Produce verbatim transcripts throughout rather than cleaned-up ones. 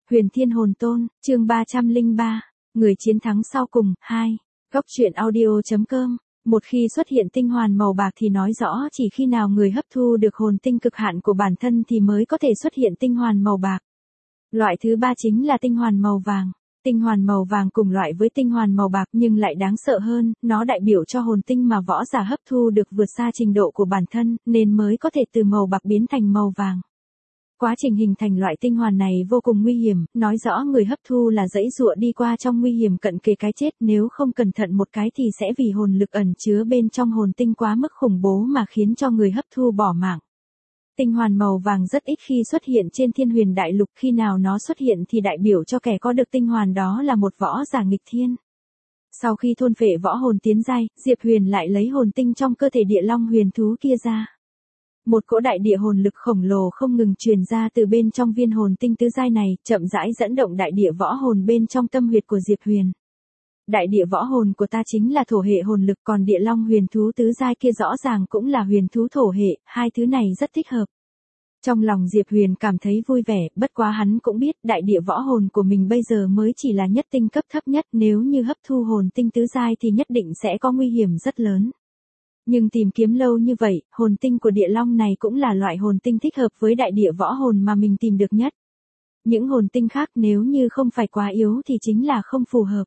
Huyền Thiên Hồn Tôn, chương ba trăm lẻ ba, người chiến thắng sau cùng, hai. Góc truyện audio.com. Một khi xuất hiện tinh hoàn màu bạc thì nói rõ chỉ khi nào người hấp thu được hồn tinh cực hạn của bản thân thì mới có thể xuất hiện tinh hoàn màu bạc. Loại thứ ba chính là tinh hoàn màu vàng. Tinh hoàn màu vàng cùng loại với tinh hoàn màu bạc nhưng lại đáng sợ hơn, nó đại biểu cho hồn tinh mà võ giả hấp thu được vượt xa trình độ của bản thân, nên mới có thể từ màu bạc biến thành màu vàng. Quá trình hình thành loại tinh hoàn này vô cùng nguy hiểm, nói rõ người hấp thu là dãy dụa đi qua trong nguy hiểm cận kề cái chết, nếu không cẩn thận một cái thì sẽ vì hồn lực ẩn chứa bên trong hồn tinh quá mức khủng bố mà khiến cho người hấp thu bỏ mạng. Tinh hoàn màu vàng rất ít khi xuất hiện trên Thiên Huyền Đại Lục, khi nào nó xuất hiện thì đại biểu cho kẻ có được tinh hoàn đó là một võ giả nghịch thiên. Sau khi thôn phệ võ hồn tiến giai, Diệp Huyền lại lấy hồn tinh trong cơ thể địa long huyền thú kia ra. Một cỗ đại địa hồn lực khổng lồ không ngừng truyền ra từ bên trong viên hồn tinh tứ giai này, chậm rãi dẫn động đại địa võ hồn bên trong tâm huyệt của Diệp Huyền. Đại địa võ hồn của ta chính là thổ hệ hồn lực, còn địa long huyền thú tứ giai kia rõ ràng cũng là huyền thú thổ hệ, hai thứ này rất thích hợp. Trong lòng Diệp Huyền cảm thấy vui vẻ, bất quá hắn cũng biết đại địa võ hồn của mình bây giờ mới chỉ là nhất tinh cấp thấp nhất, nếu như hấp thu hồn tinh tứ giai thì nhất định sẽ có nguy hiểm rất lớn. Nhưng tìm kiếm lâu như vậy, hồn tinh của địa long này cũng là loại hồn tinh thích hợp với đại địa võ hồn mà mình tìm được nhất. Những hồn tinh khác nếu như không phải quá yếu thì chính là không phù hợp.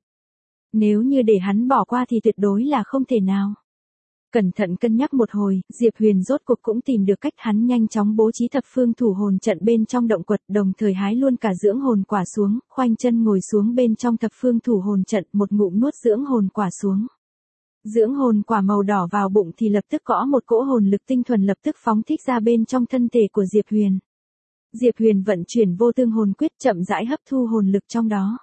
Nếu như để hắn bỏ qua thì tuyệt đối là không thể nào. Cẩn thận cân nhắc một hồi, Diệp Huyền rốt cuộc cũng tìm được cách, hắn nhanh chóng bố trí thập phương thủ hồn trận bên trong động quật, đồng thời hái luôn cả dưỡng hồn quả xuống, khoanh chân ngồi xuống bên trong thập phương thủ hồn trận, một ngụm nuốt dưỡng hồn quả xuống. Dưỡng hồn quả màu đỏ vào bụng thì lập tức có một cỗ hồn lực tinh thuần lập tức phóng thích ra bên trong thân thể của Diệp Huyền. Diệp Huyền vận chuyển vô tương hồn quyết chậm rãi hấp thu hồn lực trong đó.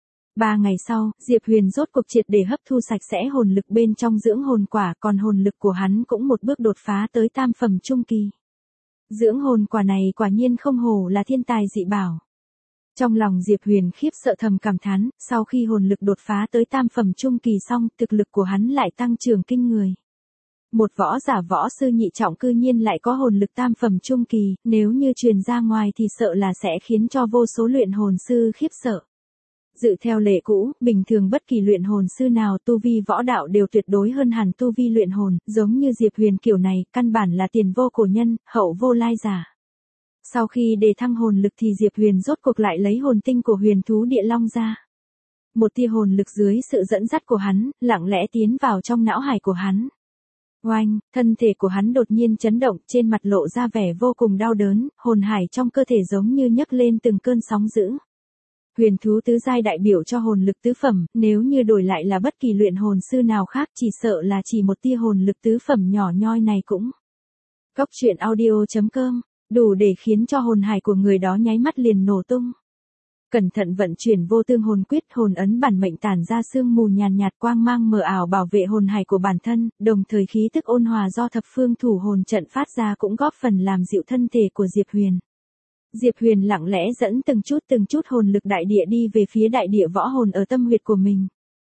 Ba ngày sau, Diệp Huyền rốt cuộc triệt để hấp thu sạch sẽ hồn lực bên trong dưỡng hồn quả, còn hồn lực của hắn cũng một bước đột phá tới tam phẩm trung kỳ. Dưỡng hồn quả này quả nhiên không hổ là thiên tài dị bảo. Trong lòng Diệp Huyền khiếp sợ thầm cảm thán, sau khi hồn lực đột phá tới tam phẩm trung kỳ xong, thực lực của hắn lại tăng trưởng kinh người. Một võ giả võ sư nhị trọng cư nhiên lại có hồn lực tam phẩm trung kỳ, nếu như truyền ra ngoài thì sợ là sẽ khiến cho vô số luyện hồn sư khiếp sợ. Dự theo lệ cũ, bình thường bất kỳ luyện hồn sư nào tu vi võ đạo đều tuyệt đối hơn hẳn tu vi luyện hồn, giống như Diệp Huyền kiểu này, căn bản là tiền vô cổ nhân, hậu vô lai giả. Sau khi đề thăng hồn lực thì Diệp Huyền rốt cuộc lại lấy hồn tinh của huyền thú địa long ra. Một tia hồn lực dưới sự dẫn dắt của hắn, lặng lẽ tiến vào trong não hải của hắn. Oanh, thân thể của hắn đột nhiên chấn động, trên mặt lộ ra vẻ vô cùng đau đớn, hồn hải trong cơ thể giống như nhấc lên từng cơn sóng dữ. Huyền thú tứ giai đại biểu cho hồn lực tứ phẩm, nếu như đổi lại là bất kỳ luyện hồn sư nào khác chỉ sợ là chỉ một tia hồn lực tứ phẩm nhỏ nhoi này cũng. Góc truyện audio.com, đủ để khiến cho hồn hải của người đó nháy mắt liền nổ tung. Cẩn thận vận chuyển vô tương hồn quyết, hồn ấn bản mệnh tản ra sương mù nhàn nhạt, quang mang mờ ảo bảo vệ hồn hải của bản thân, đồng thời khí tức ôn hòa do thập phương thủ hồn trận phát ra cũng góp phần làm dịu thân thể của Diệp Huyền. Diệp Huyền lặng lẽ dẫn từng chút từng chút hồn lực đại địa đi về phía đại địa võ hồn ở tâm huyệt của mình.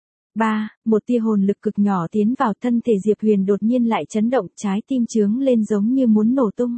ba. Một tia hồn lực cực nhỏ tiến vào thân thể Diệp Huyền đột nhiên lại chấn động, trái tim chướng lên giống như muốn nổ tung.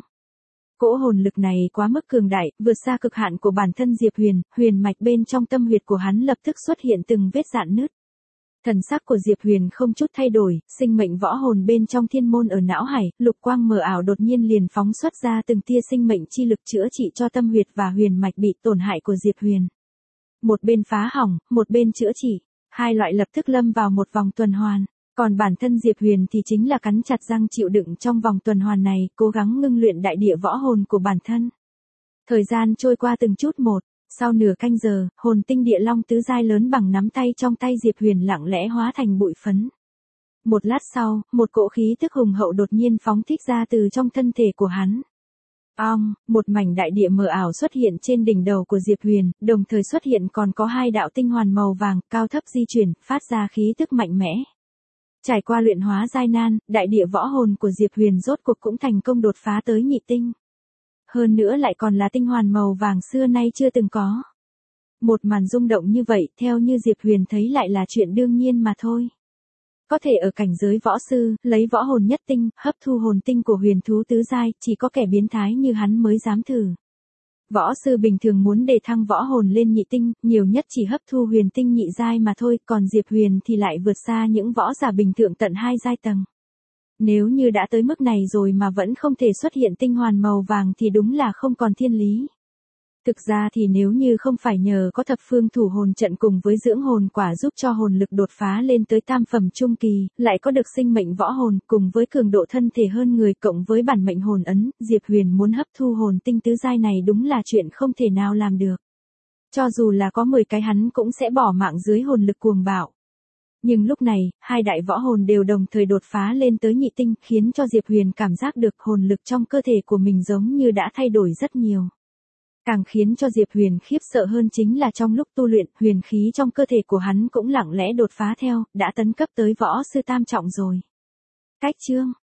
Cỗ hồn lực này quá mức cường đại, vượt xa cực hạn của bản thân Diệp Huyền, huyền mạch bên trong tâm huyệt của hắn lập tức xuất hiện từng vết rạn nứt. Thần sắc của Diệp Huyền không chút thay đổi, sinh mệnh võ hồn bên trong thiên môn ở não hải, lục quang mờ ảo đột nhiên liền phóng xuất ra từng tia sinh mệnh chi lực chữa trị cho tâm huyệt và huyền mạch bị tổn hại của Diệp Huyền. Một bên phá hỏng, một bên chữa trị, hai loại lập tức lâm vào một vòng tuần hoàn, còn bản thân Diệp Huyền thì chính là cắn chặt răng chịu đựng trong vòng tuần hoàn này, cố gắng ngưng luyện đại địa võ hồn của bản thân. Thời gian trôi qua từng chút một. Sau nửa canh giờ, hồn tinh địa long tứ giai lớn bằng nắm tay trong tay Diệp Huyền lặng lẽ hóa thành bụi phấn. Một lát sau, một cỗ khí tức hùng hậu đột nhiên phóng thích ra từ trong thân thể của hắn. Ong, một mảnh đại địa mờ ảo xuất hiện trên đỉnh đầu của Diệp Huyền, đồng thời xuất hiện còn có hai đạo tinh hoàn màu vàng, cao thấp di chuyển, phát ra khí tức mạnh mẽ. Trải qua luyện hóa gian nan, đại địa võ hồn của Diệp Huyền rốt cuộc cũng thành công đột phá tới nhị tinh. Hơn nữa lại còn là tinh hoàn màu vàng xưa nay chưa từng có. Một màn rung động như vậy, theo như Diệp Huyền thấy lại là chuyện đương nhiên mà thôi. Có thể ở cảnh giới võ sư, lấy võ hồn nhất tinh, hấp thu hồn tinh của huyền thú tứ giai, chỉ có kẻ biến thái như hắn mới dám thử. Võ sư bình thường muốn đề thăng võ hồn lên nhị tinh, nhiều nhất chỉ hấp thu huyền tinh nhị giai mà thôi, còn Diệp Huyền thì lại vượt xa những võ giả bình thường tận hai giai tầng. Nếu như đã tới mức này rồi mà vẫn không thể xuất hiện tinh hoàn màu vàng thì đúng là không còn thiên lý. Thực ra thì nếu như không phải nhờ có thập phương thủ hồn trận cùng với dưỡng hồn quả giúp cho hồn lực đột phá lên tới tam phẩm trung kỳ, lại có được sinh mệnh võ hồn cùng với cường độ thân thể hơn người cộng với bản mệnh hồn ấn, Diệp Huyền muốn hấp thu hồn tinh tứ giai này đúng là chuyện không thể nào làm được. Cho dù là có mười cái hắn cũng sẽ bỏ mạng dưới hồn lực cuồng bạo. Nhưng lúc này, hai đại võ hồn đều đồng thời đột phá lên tới nhị tinh, khiến cho Diệp Huyền cảm giác được hồn lực trong cơ thể của mình giống như đã thay đổi rất nhiều. Càng khiến cho Diệp Huyền khiếp sợ hơn chính là trong lúc tu luyện, huyền khí trong cơ thể của hắn cũng lặng lẽ đột phá theo, đã tấn cấp tới võ sư tam trọng rồi. Cách chương